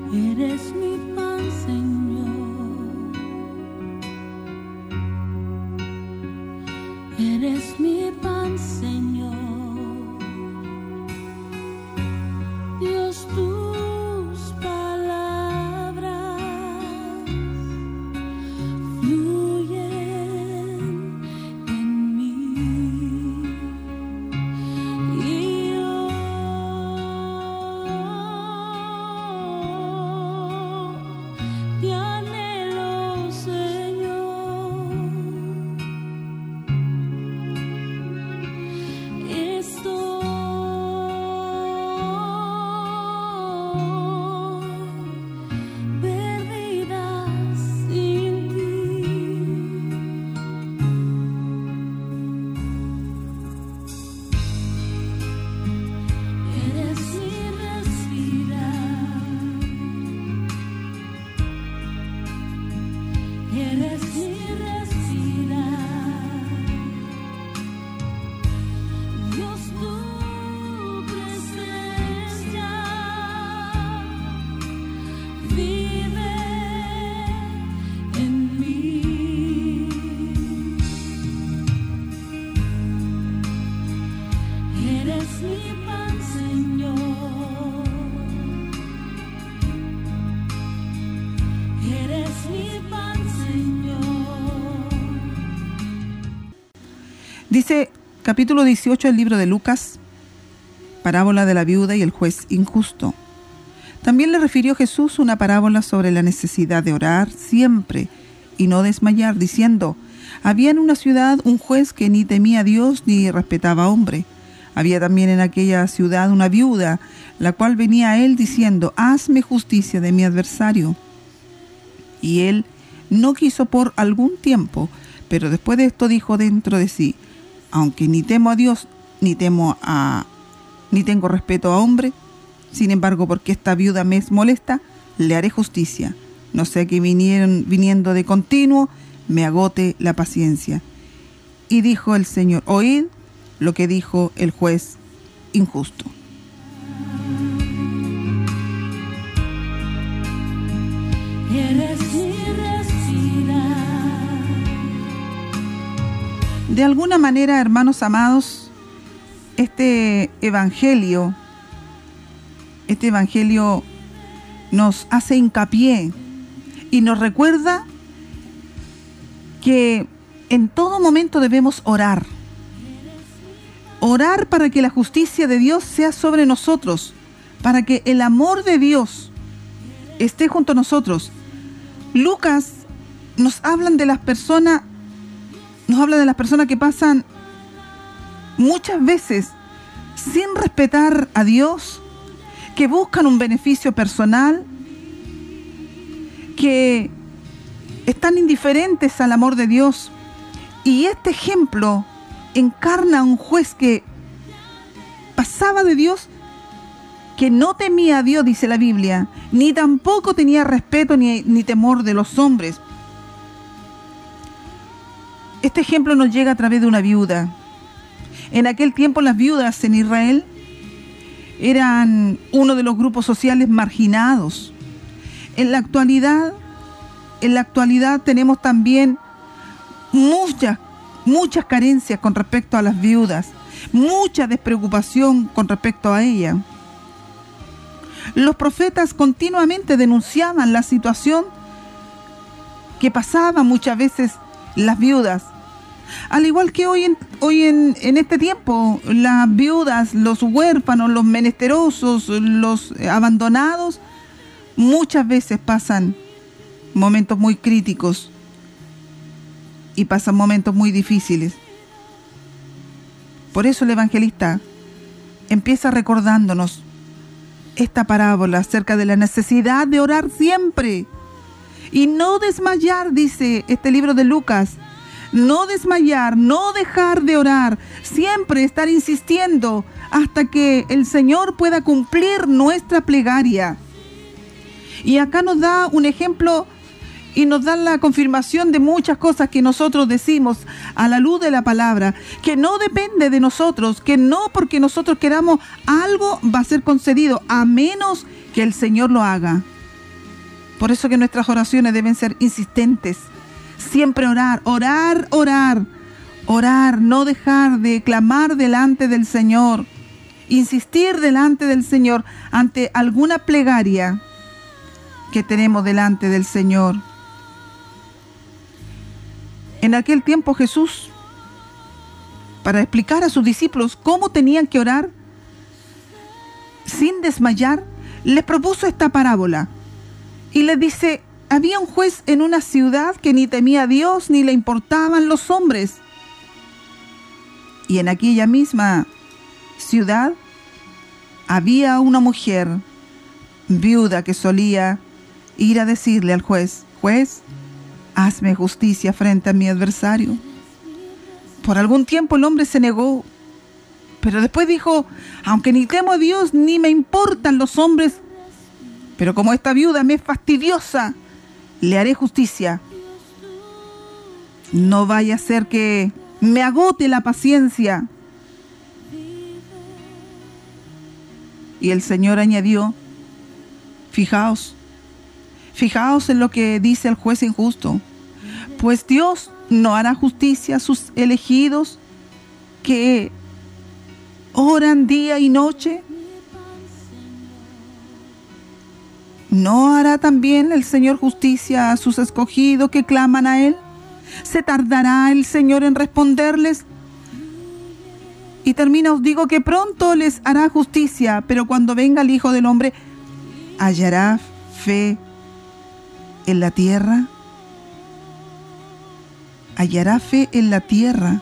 Eres mi pan, Señor. Eres mi pan, Señor. Dios, tus palabras fluyen en mí. Y yo te anhelo, Señor. Estoy perdida sin ti. Eres mi respirar. Eres mi respirar. Dios, tu presencia vive en mí. Eres mi pan, Señor. Eres mi pan, Señor. Dice capítulo 18 del libro de Lucas, parábola de la viuda y el juez injusto. También le refirió Jesús una parábola sobre la necesidad de orar siempre y no desmayar, diciendo: había en una ciudad un juez que ni temía a Dios ni respetaba a hombre. Había también en aquella ciudad una viuda, la cual venía a él diciendo: hazme justicia de mi adversario. Y él no quiso por algún tiempo, pero después de esto dijo dentro de sí: aunque ni temo a Dios, ni tengo respeto a hombre, sin embargo, porque esta viuda me es molesta, le haré justicia, no sea que viniendo de continuo me agote la paciencia. Y dijo el Señor: oíd lo que dijo el juez injusto. Eres mi respirar. De alguna manera, hermanos amados, este evangelio nos hace hincapié y nos recuerda que en todo momento debemos orar. Orar para que la justicia de Dios sea sobre nosotros, para que el amor de Dios esté junto a nosotros. Lucas nos habla de las personas que pasan muchas veces sin respetar a Dios, que buscan un beneficio personal, que están indiferentes al amor de Dios. Y este ejemplo encarna a un juez que pasaba de Dios, que no temía a Dios, dice la Biblia, ni tampoco tenía respeto ni temor de los hombres. Este ejemplo nos llega a través de una viuda. En aquel tiempo las viudas en Israel eran uno de los grupos sociales marginados. En la actualidad tenemos también muchas carencias con respecto a las viudas, mucha despreocupación con respecto a ellas. Los profetas continuamente denunciaban la situación que pasaban muchas veces las viudas. Al igual que hoy en este tiempo, las viudas, los huérfanos, los menesterosos, los abandonados, muchas veces pasan momentos muy críticos y pasan momentos muy difíciles. Por eso el evangelista empieza recordándonos esta parábola acerca de la necesidad de orar siempre y no desmayar, dice este libro de Lucas. No desmayar, no dejar de orar, siempre estar insistiendo hasta que el Señor pueda cumplir nuestra plegaria. Y acá nos da un ejemplo y nos da la confirmación de muchas cosas que nosotros decimos a la luz de la palabra, que no depende de nosotros, que no porque nosotros queramos algo va a ser concedido, a menos que el Señor lo haga. Por eso que nuestras oraciones deben ser insistentes. Siempre orar, orar, orar. Orar, no dejar de clamar delante del Señor. Insistir delante del Señor ante alguna plegaria que tenemos delante del Señor. En aquel tiempo Jesús, para explicar a sus discípulos cómo tenían que orar sin desmayar, les propuso esta parábola y les dice: había un juez en una ciudad que ni temía a Dios ni le importaban los hombres. Y en aquella misma ciudad había una mujer viuda que solía ir a decirle al juez: juez, hazme justicia frente a mi adversario. Por algún tiempo el hombre se negó, pero después dijo: aunque ni temo a Dios ni me importan los hombres, pero como esta viuda me es fastidiosa, le haré justicia. No vaya a ser que me agote la paciencia. Y el Señor añadió: fijaos en lo que dice el juez injusto, pues Dios no hará justicia a sus elegidos que oran día y noche. ¿No hará también el Señor justicia a sus escogidos que claman a Él? ¿Se tardará el Señor en responderles? Y termina: os digo que pronto les hará justicia, pero cuando venga el Hijo del Hombre, ¿hallará fe en la tierra? ¿Hallará fe en la tierra?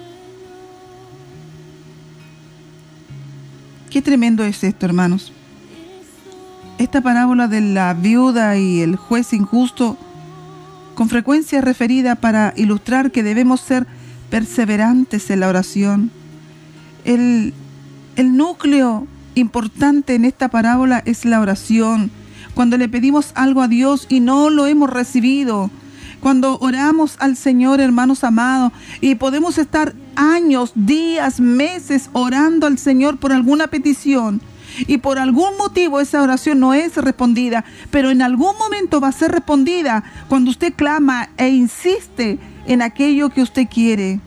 Qué tremendo es esto, hermanos. Esta parábola de la viuda y el juez injusto con frecuencia es referida para ilustrar que debemos ser perseverantes en la oración. El núcleo importante en esta parábola es la oración. Cuando le pedimos algo a Dios y no lo hemos recibido, cuando oramos al Señor, hermanos amados, y podemos estar años, días, meses orando al Señor por alguna petición, y por algún motivo esa oración no es respondida, pero en algún momento va a ser respondida cuando usted clama e insiste en aquello que usted quiere.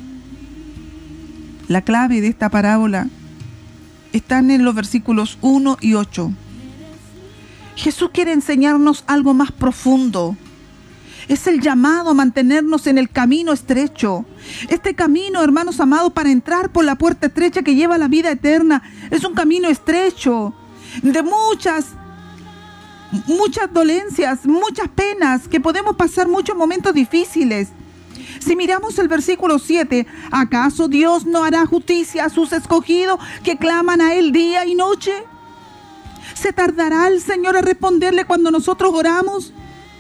La clave de esta parábola está en los versículos 1 y 8. Jesús quiere enseñarnos algo más profundo. Es el llamado a mantenernos en el camino estrecho. Este camino, hermanos amados, para entrar por la puerta estrecha que lleva a la vida eterna, es un camino estrecho de muchas dolencias, muchas penas, que podemos pasar muchos momentos difíciles. Si miramos el versículo 7, ¿acaso Dios no hará justicia a sus escogidos que claman a Él día y noche? ¿Se tardará el Señor a responderle cuando nosotros oramos?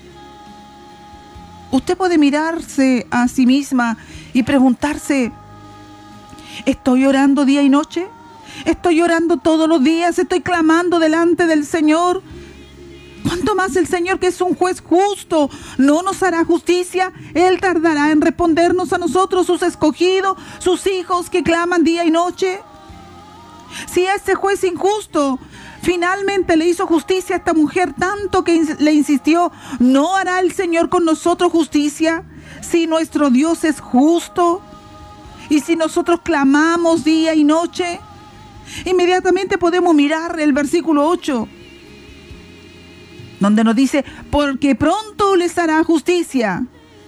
Usted puede mirarse a sí misma y preguntarse: ¿estoy orando día y noche? ¿Estoy orando todos los días? ¿Estoy clamando delante del Señor? ¿Cuánto más el Señor, que es un juez justo, no nos hará justicia? Él tardará en respondernos a nosotros, sus escogidos, sus hijos que claman día y noche. Si ese juez injusto finalmente le hizo justicia a esta mujer tanto que le insistió, ¿no hará el Señor con nosotros justicia? Si nuestro Dios es justo y si nosotros clamamos día y noche. Inmediatamente podemos mirar el versículo 8, donde nos dice: porque pronto les hará justicia.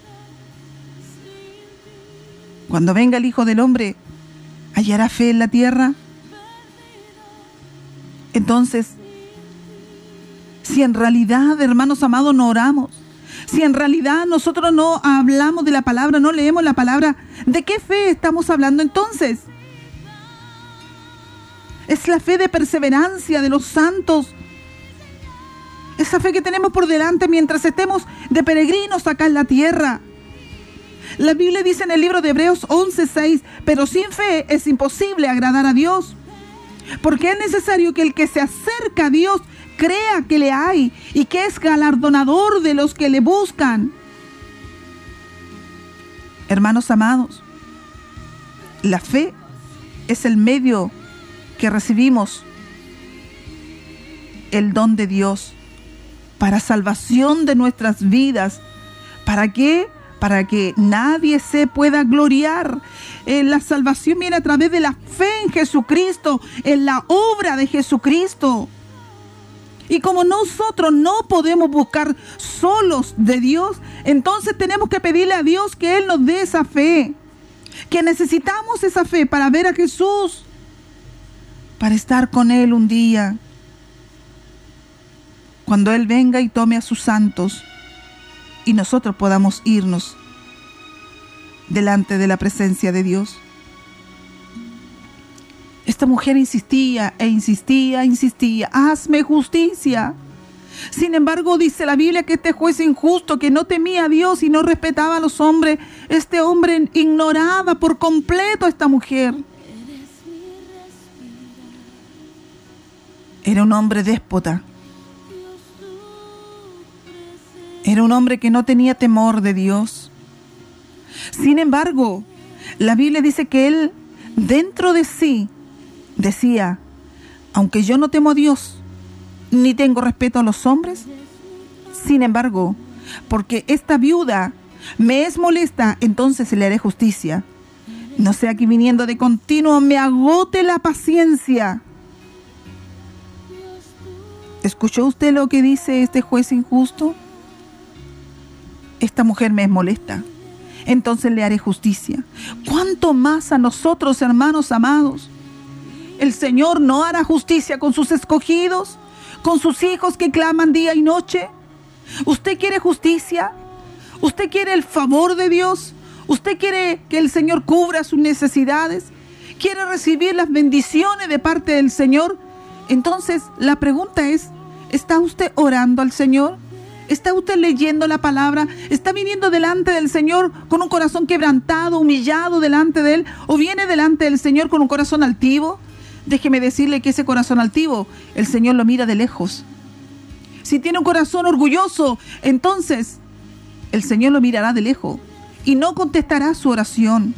Cuando venga el Hijo del Hombre, ¿hallará fe en la tierra? Entonces, si en realidad, hermanos amados, no oramos, si en realidad nosotros no hablamos de la palabra, no leemos la palabra, ¿de qué fe estamos hablando entonces? Es la fe de perseverancia de los santos, esa fe que tenemos por delante mientras estemos de peregrinos acá en la tierra. La Biblia dice en el libro de Hebreos 11:6, pero sin fe es imposible agradar a Dios, porque es necesario que el que se acerca a Dios crea que le hay y que es galardonador de los que le buscan. Hermanos amados, la fe es el medio que recibimos el don de Dios para salvación de nuestras vidas. ¿Para qué? Para que nadie se pueda gloriar. La salvación viene a través de la fe en Jesucristo, en la obra de Jesucristo. Y como nosotros no podemos buscar solos de Dios, entonces tenemos que pedirle a Dios que Él nos dé esa fe. Que necesitamos esa fe para ver a Jesús, para estar con Él un día, cuando Él venga y tome a sus santos y nosotros podamos irnos delante de la presencia de Dios. Esta mujer insistía e insistía, hazme justicia. Sin embargo, dice la Biblia que este juez injusto, que no temía a Dios y no respetaba a los hombres, este hombre ignoraba por completo a esta mujer. Era un hombre déspota. Era un hombre que no tenía temor de Dios. Sin embargo, la Biblia dice que él dentro de sí decía: aunque yo no temo a Dios ni tengo respeto a los hombres, sin embargo, porque esta viuda me es molesta, entonces le haré justicia. No sea que viniendo de continuo me agote la paciencia. ¿Escuchó usted lo que dice este juez injusto? Esta mujer me es molesta, entonces le haré justicia. ¿Cuánto más a nosotros, hermanos amados? El Señor no hará justicia con sus escogidos, con sus hijos que claman día y noche. ¿Usted quiere justicia? ¿Usted quiere el favor de Dios? ¿Usted quiere que el Señor cubra sus necesidades? ¿Quiere recibir las bendiciones de parte del Señor? Entonces la pregunta es: ¿está usted orando al Señor? ¿Está usted leyendo la palabra? ¿Está viniendo delante del Señor con un corazón quebrantado, humillado delante de Él? ¿O viene delante del Señor con un corazón altivo? Déjeme decirle que ese corazón altivo, el Señor lo mira de lejos. Si tiene un corazón orgulloso, entonces el Señor lo mirará de lejos y no contestará su oración.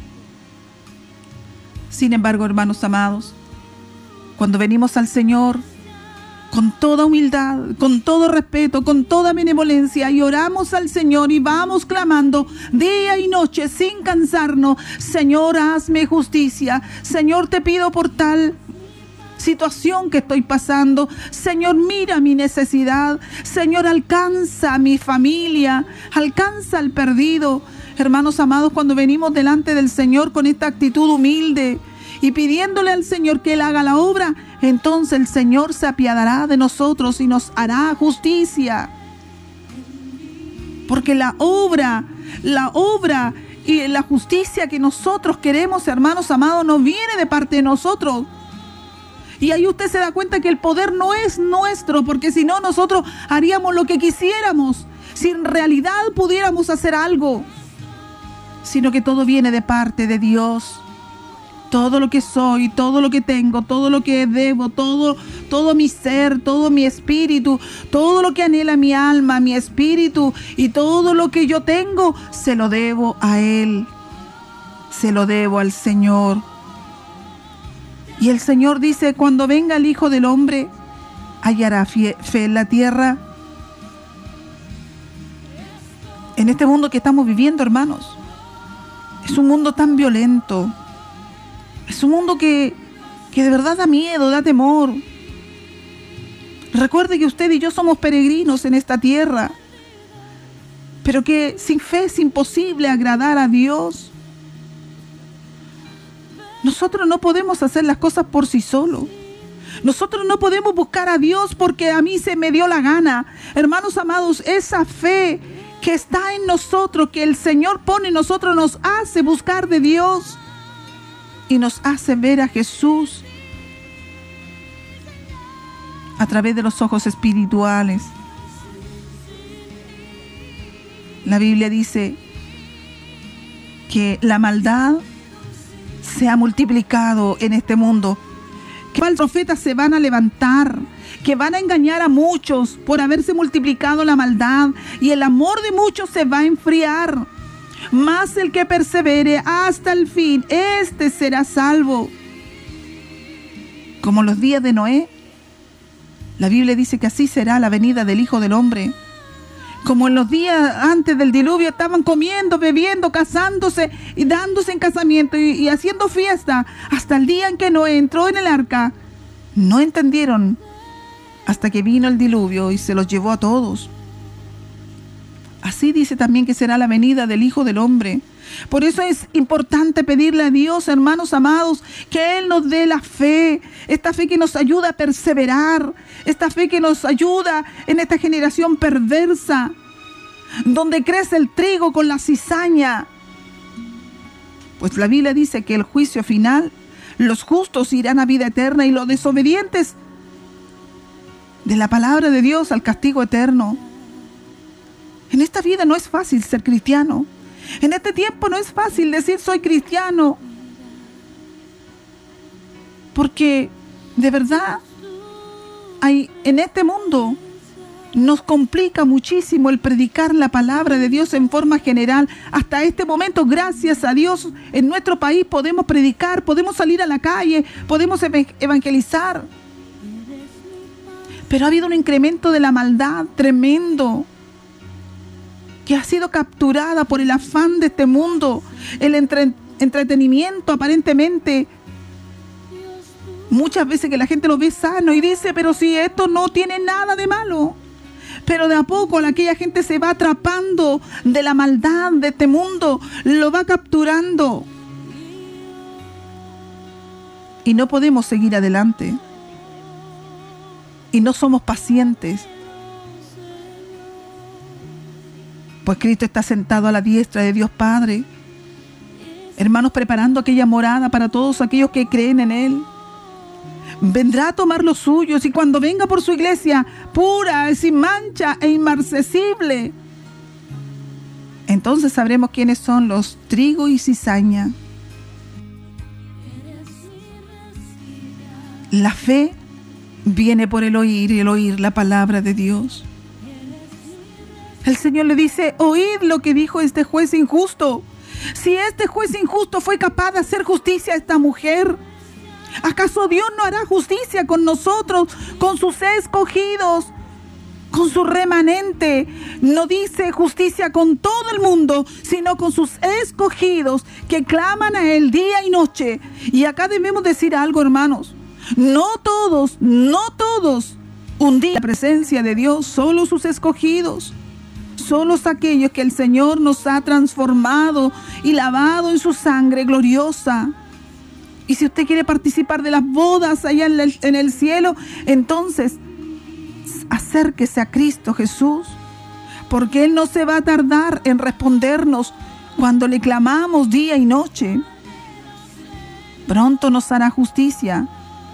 Sin embargo, hermanos amados, cuando venimos al Señor con toda humildad, con todo respeto, con toda benevolencia, y oramos al Señor y vamos clamando día y noche sin cansarnos: Señor, hazme justicia. Señor, te pido por tal situación que estoy pasando. Señor, mira mi necesidad. Señor, alcanza a mi familia, alcanza al perdido. Hermanos amados, cuando venimos delante del Señor con esta actitud humilde y pidiéndole al Señor que Él haga la obra, entonces el Señor se apiadará de nosotros y nos hará justicia. Porque la obra y la justicia que nosotros queremos, hermanos amados, no viene de parte de nosotros. Y ahí usted se da cuenta que el poder no es nuestro, porque si no, nosotros haríamos lo que quisiéramos, si en realidad pudiéramos hacer algo, sino que todo viene de parte de Dios. Todo lo que soy, todo lo que tengo, todo lo que debo, todo mi ser, todo mi espíritu, todo lo que anhela mi alma, mi espíritu y todo lo que yo tengo, se lo debo a Él, se lo debo al Señor. Y el Señor dice: cuando venga el Hijo del Hombre, ¿hallará fe en la tierra? En este mundo que estamos viviendo, hermanos, es un mundo tan violento. Es un mundo que de verdad da miedo, da temor. Recuerde que usted y yo somos peregrinos en esta tierra, pero que sin fe es imposible agradar a Dios. Nosotros no podemos hacer las cosas por sí solos. Nosotros no podemos buscar a Dios porque a mí se me dio la gana. Hermanos amados, esa fe que está en nosotros, que el Señor pone en nosotros, nos hace buscar de Dios y nos hace ver a Jesús a través de los ojos espirituales. La Biblia dice que la maldad se ha multiplicado en este mundo, que los profetas se van a levantar, que van a engañar a muchos por haberse multiplicado la maldad, y el amor de muchos se va a enfriar. Mas el que persevere hasta el fin, este será salvo. Como los días de Noé, La Biblia dice que así será la venida del Hijo del Hombre. Como en los días antes del diluvio estaban comiendo, bebiendo, casándose y dándose en casamiento y haciendo fiesta hasta el día en que Noé entró en el arca. No entendieron hasta que vino el diluvio y se los llevó a todos. Así dice también que será la venida del Hijo del Hombre. Por eso es importante pedirle a Dios, hermanos amados, que Él nos dé la fe, esta fe que nos ayuda a perseverar, esta fe que nos ayuda en esta generación perversa, donde crece el trigo con la cizaña. Pues la Biblia dice que el juicio final, los justos irán a vida eterna y los desobedientes de la palabra de Dios al castigo eterno. En esta vida no es fácil ser cristiano. En este tiempo no es fácil decir soy cristiano. Porque de verdad en este mundo nos complica muchísimo el predicar la palabra de Dios en forma general. Hasta este momento, gracias a Dios, en nuestro país podemos predicar, podemos salir a la calle, podemos evangelizar. Pero ha habido un incremento de la maldad tremendo, que ha sido capturada por el afán de este mundo, el entretenimiento aparentemente. Muchas veces que la gente lo ve sano y dice, pero si esto no tiene nada de malo. Pero de a poco aquella gente se va atrapando de la maldad de este mundo, lo va capturando. Y no podemos seguir adelante. Y no somos pacientes. Pues Cristo está sentado a la diestra de Dios Padre. Hermanos, preparando aquella morada para todos aquellos que creen en Él. Vendrá a tomar los suyos y cuando venga por su iglesia, pura, sin mancha e inmarcesible, entonces sabremos quiénes son los trigo y cizaña. La fe viene por el oír y el oír la palabra de Dios. El Señor le dice, oíd lo que dijo este juez injusto. Si este juez injusto fue capaz de hacer justicia a esta mujer, ¿acaso Dios no hará justicia con nosotros, con sus escogidos, con su remanente? No dice justicia con todo el mundo, sino con sus escogidos que claman a Él día y noche. Y acá debemos decir algo, hermanos. No todos, un día en la presencia de Dios, solo sus escogidos. Solo aquellos que el Señor nos ha transformado y lavado en su sangre gloriosa. Y si usted quiere participar de las bodas allá en el cielo, entonces acérquese a Cristo Jesús, porque Él no se va a tardar en respondernos cuando le clamamos día y noche. Pronto nos hará justicia.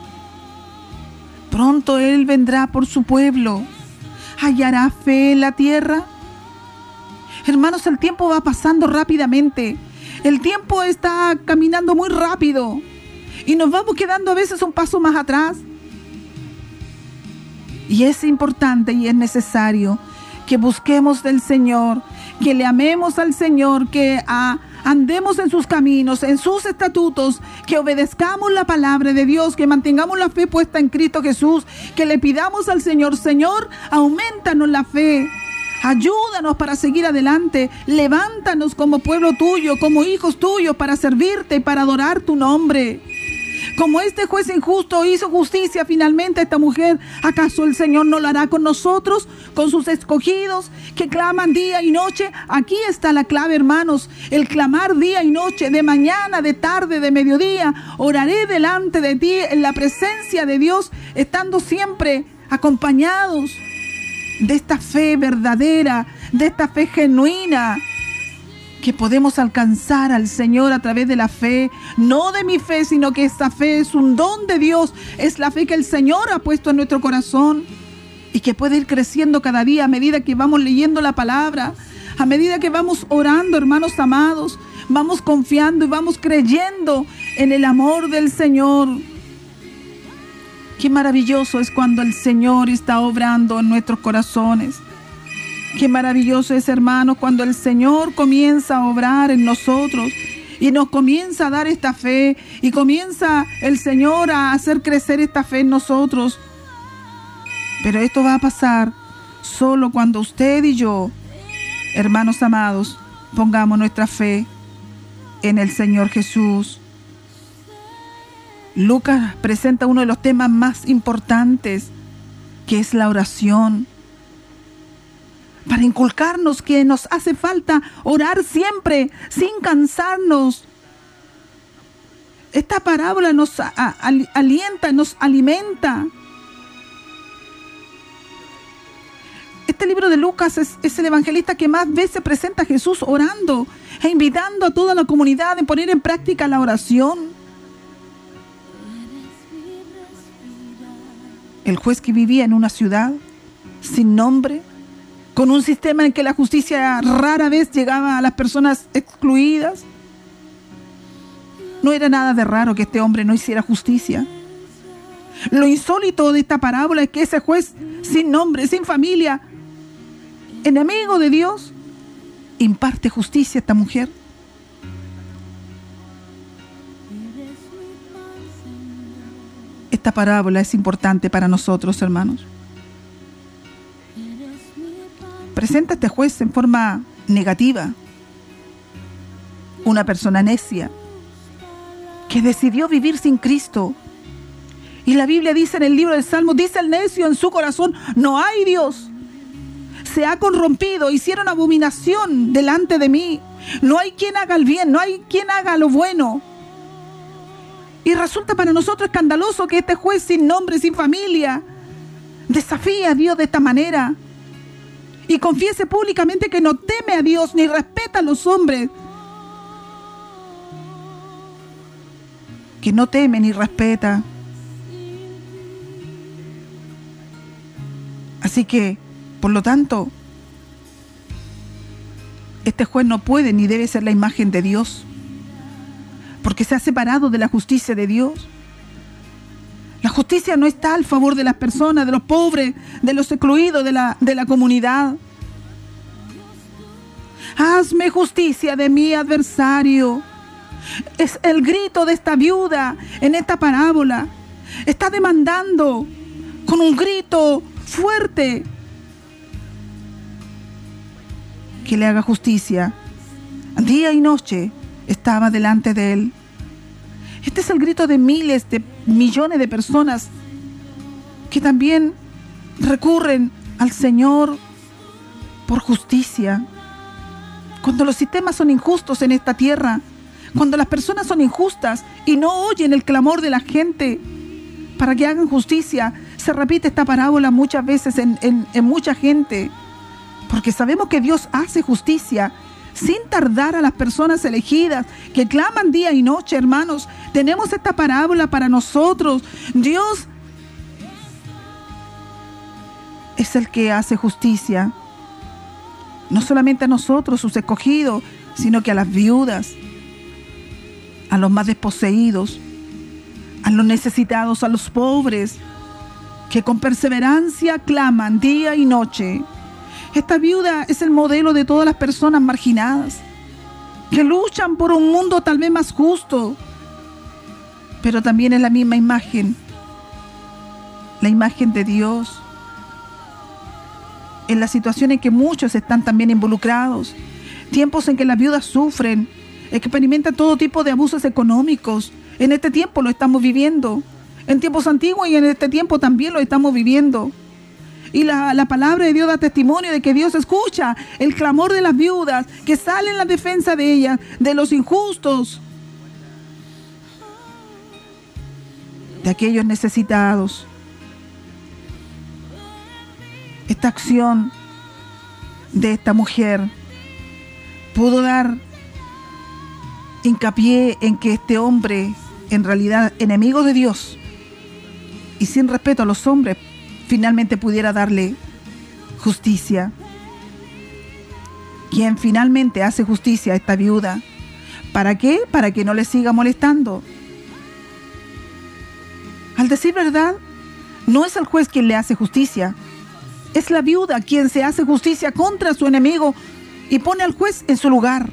Pronto Él vendrá por su pueblo. ¿Hallará fe en la tierra? Hermanos, el tiempo va pasando rápidamente. El tiempo está caminando muy rápido. Y nos vamos quedando a veces un paso más atrás. Y es importante y es necesario que busquemos del Señor, que le amemos al Señor, que andemos en sus caminos, en sus estatutos, que obedezcamos la palabra de Dios, que mantengamos la fe puesta en Cristo Jesús, que le pidamos al Señor, Señor, aumentanos la fe. Ayúdanos para seguir adelante. Levántanos como pueblo tuyo, como hijos tuyos, para servirte y para adorar tu nombre. Como este juez injusto hizo justicia finalmente a esta mujer, ¿acaso el Señor no lo hará con nosotros, con sus escogidos que claman día y noche? Aquí está la clave, hermanos, el clamar día y noche, de mañana, de tarde, de mediodía. Oraré delante de ti en la presencia de Dios, estando siempre acompañados de esta fe verdadera, de esta fe genuina, que podemos alcanzar al Señor a través de la fe, no de mi fe, sino que esta fe es un don de Dios, es la fe que el Señor ha puesto en nuestro corazón y que puede ir creciendo cada día a medida que vamos leyendo la palabra, a medida que vamos orando, hermanos amados, vamos confiando y vamos creyendo en el amor del Señor. Qué maravilloso es cuando el Señor está obrando en nuestros corazones. Qué maravilloso es, hermanos, cuando el Señor comienza a obrar en nosotros y nos comienza a dar esta fe y comienza el Señor a hacer crecer esta fe en nosotros. Pero esto va a pasar solo cuando usted y yo, hermanos amados, pongamos nuestra fe en el Señor Jesús. Lucas presenta uno de los temas más importantes, que es la oración, para inculcarnos que nos hace falta orar siempre, sin cansarnos. Esta parábola nos alienta, nos alimenta. Este libro de Lucas es el evangelista que más veces presenta a Jesús orando e invitando a toda la comunidad a poner en práctica la oración. El juez que vivía en una ciudad sin nombre, con un sistema en que la justicia rara vez llegaba a las personas excluidas. No era nada de raro que este hombre no hiciera justicia. Lo insólito de esta parábola es que ese juez sin nombre, sin familia, enemigo de Dios, imparte justicia a esta mujer. Esta parábola es importante para nosotros, hermanos. Presenta a este juez en forma negativa, una persona necia que decidió vivir sin Cristo. Y la Biblia dice en el libro del Salmo, dice el necio en su corazón, no hay Dios. Se ha corrompido, hicieron abominación delante de mí. No hay quien haga el bien, no hay quien haga lo bueno. Y resulta para nosotros escandaloso que este juez sin nombre, sin familia, desafía a Dios de esta manera y confiese públicamente que no teme a Dios ni respeta a los hombres. Que no teme ni respeta. Así que, por lo tanto, este juez no puede ni debe ser la imagen de Dios, porque se ha separado de la justicia de Dios. La justicia no está al favor de las personas, de los pobres, de los excluidos de la comunidad. Hazme justicia de mi adversario. Es el grito de esta viuda en esta parábola. Está demandando con un grito fuerte que le haga justicia. Día y noche estaba delante de él. Este es el grito de miles, de millones de personas que también recurren al Señor por justicia. Cuando los sistemas son injustos en esta tierra, cuando las personas son injustas y no oyen el clamor de la gente para que hagan justicia, se repite esta parábola muchas veces en mucha gente, porque sabemos que Dios hace justicia sin tardar a las personas elegidas que claman día y noche, hermanos. Tenemos esta parábola para nosotros. Dios es el que hace justicia, no solamente a nosotros, sus escogidos, sino que a las viudas, a los más desposeídos, a los necesitados, a los pobres, que con perseverancia claman día y noche. Esta viuda es el modelo de todas las personas marginadas, que luchan por un mundo tal vez más justo, pero también es la misma imagen, la imagen de Dios, en la situación en que muchos están también involucrados, tiempos en que las viudas sufren, experimentan todo tipo de abusos económicos. En este tiempo lo estamos viviendo, en tiempos antiguos y en este tiempo también lo estamos viviendo. Y la palabra de Dios da testimonio de que Dios escucha el clamor de las viudas, que salen en la defensa de ellas, de los injustos, de aquellos necesitados. Esta acción de esta mujer pudo dar hincapié en que este hombre, en realidad enemigo de Dios y sin respeto a los hombres, finalmente pudiera darle justicia. Quien finalmente hace justicia a esta viuda. ¿Para qué? Para que no le siga molestando. Al decir verdad, no es el juez quien le hace justicia, es la viuda quien se hace justicia contra su enemigo y pone al juez en su lugar.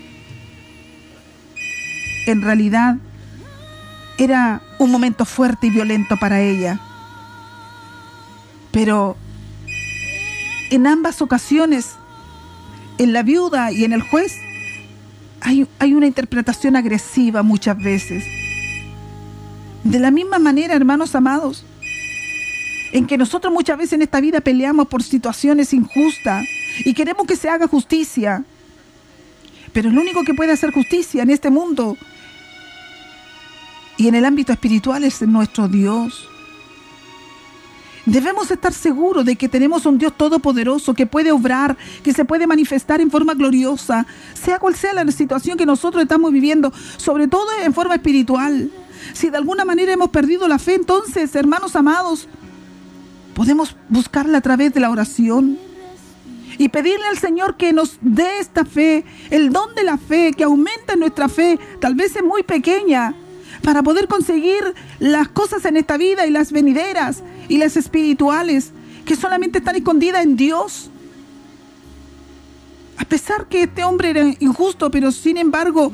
En realidad, era un momento fuerte y violento para ella. Pero en ambas ocasiones, en la viuda y en el juez, hay una interpretación agresiva muchas veces. De la misma manera, hermanos amados, en que nosotros muchas veces en esta vida peleamos por situaciones injustas y queremos que se haga justicia. Pero el único que puede hacer justicia en este mundo y en el ámbito espiritual es nuestro Dios. Debemos estar seguros de que tenemos un Dios todopoderoso que puede obrar, que se puede manifestar en forma gloriosa, sea cual sea la situación que nosotros estamos viviendo, sobre todo en forma espiritual. Si de alguna manera hemos perdido la fe, entonces, hermanos amados, podemos buscarla a través de la oración y pedirle al Señor que nos dé esta fe, el don de la fe, que aumente nuestra fe, tal vez es muy pequeña, para poder conseguir las cosas en esta vida y las venideras y las espirituales que solamente están escondidas en Dios. A pesar que este hombre era injusto, pero sin embargo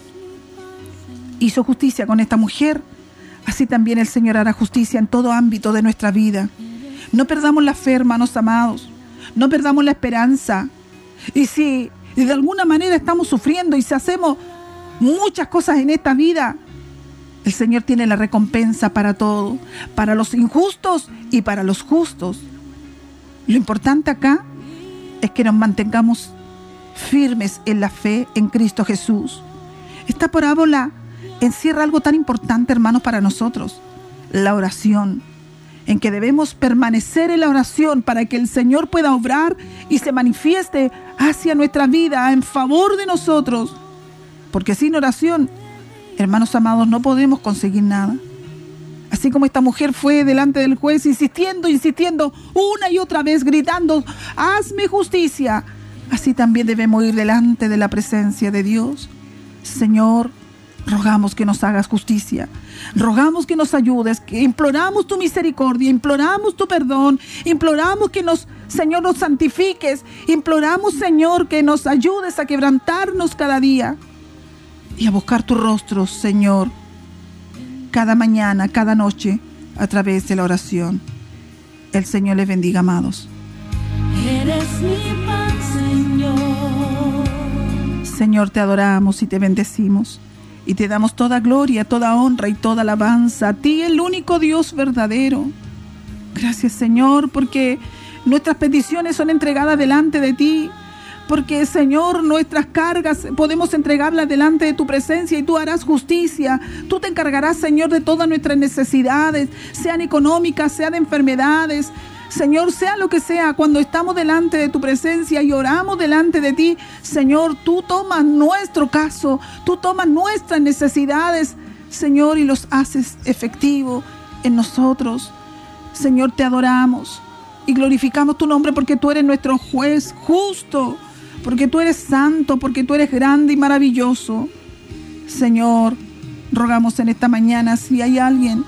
hizo justicia con esta mujer, así también el Señor hará justicia en todo ámbito de nuestra vida. No perdamos la fe, hermanos amados, no perdamos la esperanza. Y si de alguna manera estamos sufriendo y si hacemos muchas cosas en esta vida, el Señor tiene la recompensa para todo, para los injustos y para los justos. Lo importante acá es que nos mantengamos firmes en la fe en Cristo Jesús. Esta parábola encierra algo tan importante, hermanos, para nosotros: la oración, en que debemos permanecer en la oración para que el Señor pueda obrar y se manifieste hacia nuestra vida en favor de nosotros. Porque sin oración, hermanos amados, no podemos conseguir nada. Así como esta mujer fue delante del juez insistiendo una y otra vez, gritando: hazme justicia, así también debemos ir delante de la presencia de Dios. Señor, rogamos que nos hagas justicia, rogamos que nos ayudes, que imploramos tu misericordia, imploramos tu perdón, imploramos que Señor, nos santifiques, imploramos, Señor, que nos ayudes a quebrantarnos cada día y a buscar tu rostro, Señor, cada mañana, cada noche, a través de la oración. El Señor les bendiga, amados. Eres mi pan, Señor. Señor, te adoramos y te bendecimos y te damos toda gloria, toda honra y toda alabanza a ti, el único Dios verdadero. Gracias, Señor, porque nuestras peticiones son entregadas delante de ti, porque, Señor, nuestras cargas podemos entregarlas delante de tu presencia y tú harás justicia. Tú te encargarás, Señor, de todas nuestras necesidades, sean económicas, sean de enfermedades. Señor, sea lo que sea, cuando estamos delante de tu presencia y oramos delante de ti, Señor, tú tomas nuestro caso, tú tomas nuestras necesidades, Señor, y los haces efectivo en nosotros. Señor, te adoramos y glorificamos tu nombre porque tú eres nuestro juez justo, porque tú eres santo, porque tú eres grande y maravilloso. Señor, rogamos en esta mañana, si hay alguien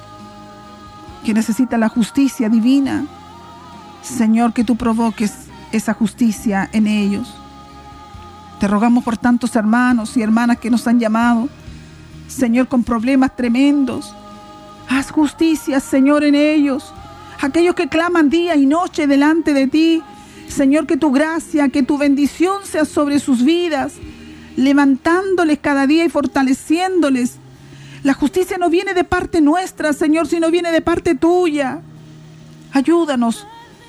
que necesita la justicia divina, Señor, que tú provoques esa justicia en ellos. Te rogamos por tantos hermanos y hermanas que nos han llamado, Señor, con problemas tremendos. Haz justicia, Señor, en ellos. Aquellos que claman día y noche delante de ti, Señor, que tu gracia, que tu bendición sea sobre sus vidas, levantándoles cada día y fortaleciéndoles. La justicia no viene de parte nuestra, Señor, sino viene de parte tuya. Ayúdanos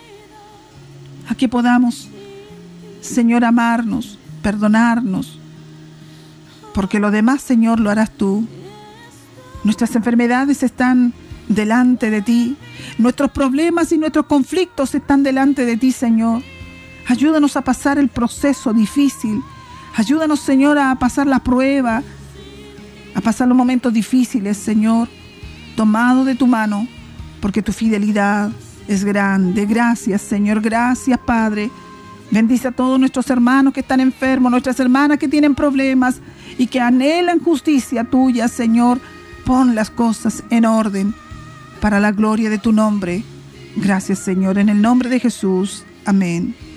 a que podamos, Señor, amarnos, perdonarnos, porque lo demás, Señor, lo harás tú. Nuestras enfermedades están delante de ti. Nuestros problemas y nuestros conflictos están delante de ti, Señor. Ayúdanos a pasar el proceso difícil. Ayúdanos, Señor, a pasar la prueba, a pasar los momentos difíciles, Señor, tomado de tu mano, porque tu fidelidad es grande. Gracias, Señor. Gracias, Padre. Bendice a todos nuestros hermanos que están enfermos, nuestras hermanas que tienen problemas y que anhelan justicia tuya, Señor. Pon las cosas en orden para la gloria de tu nombre. Gracias, Señor, en el nombre de Jesús. Amén.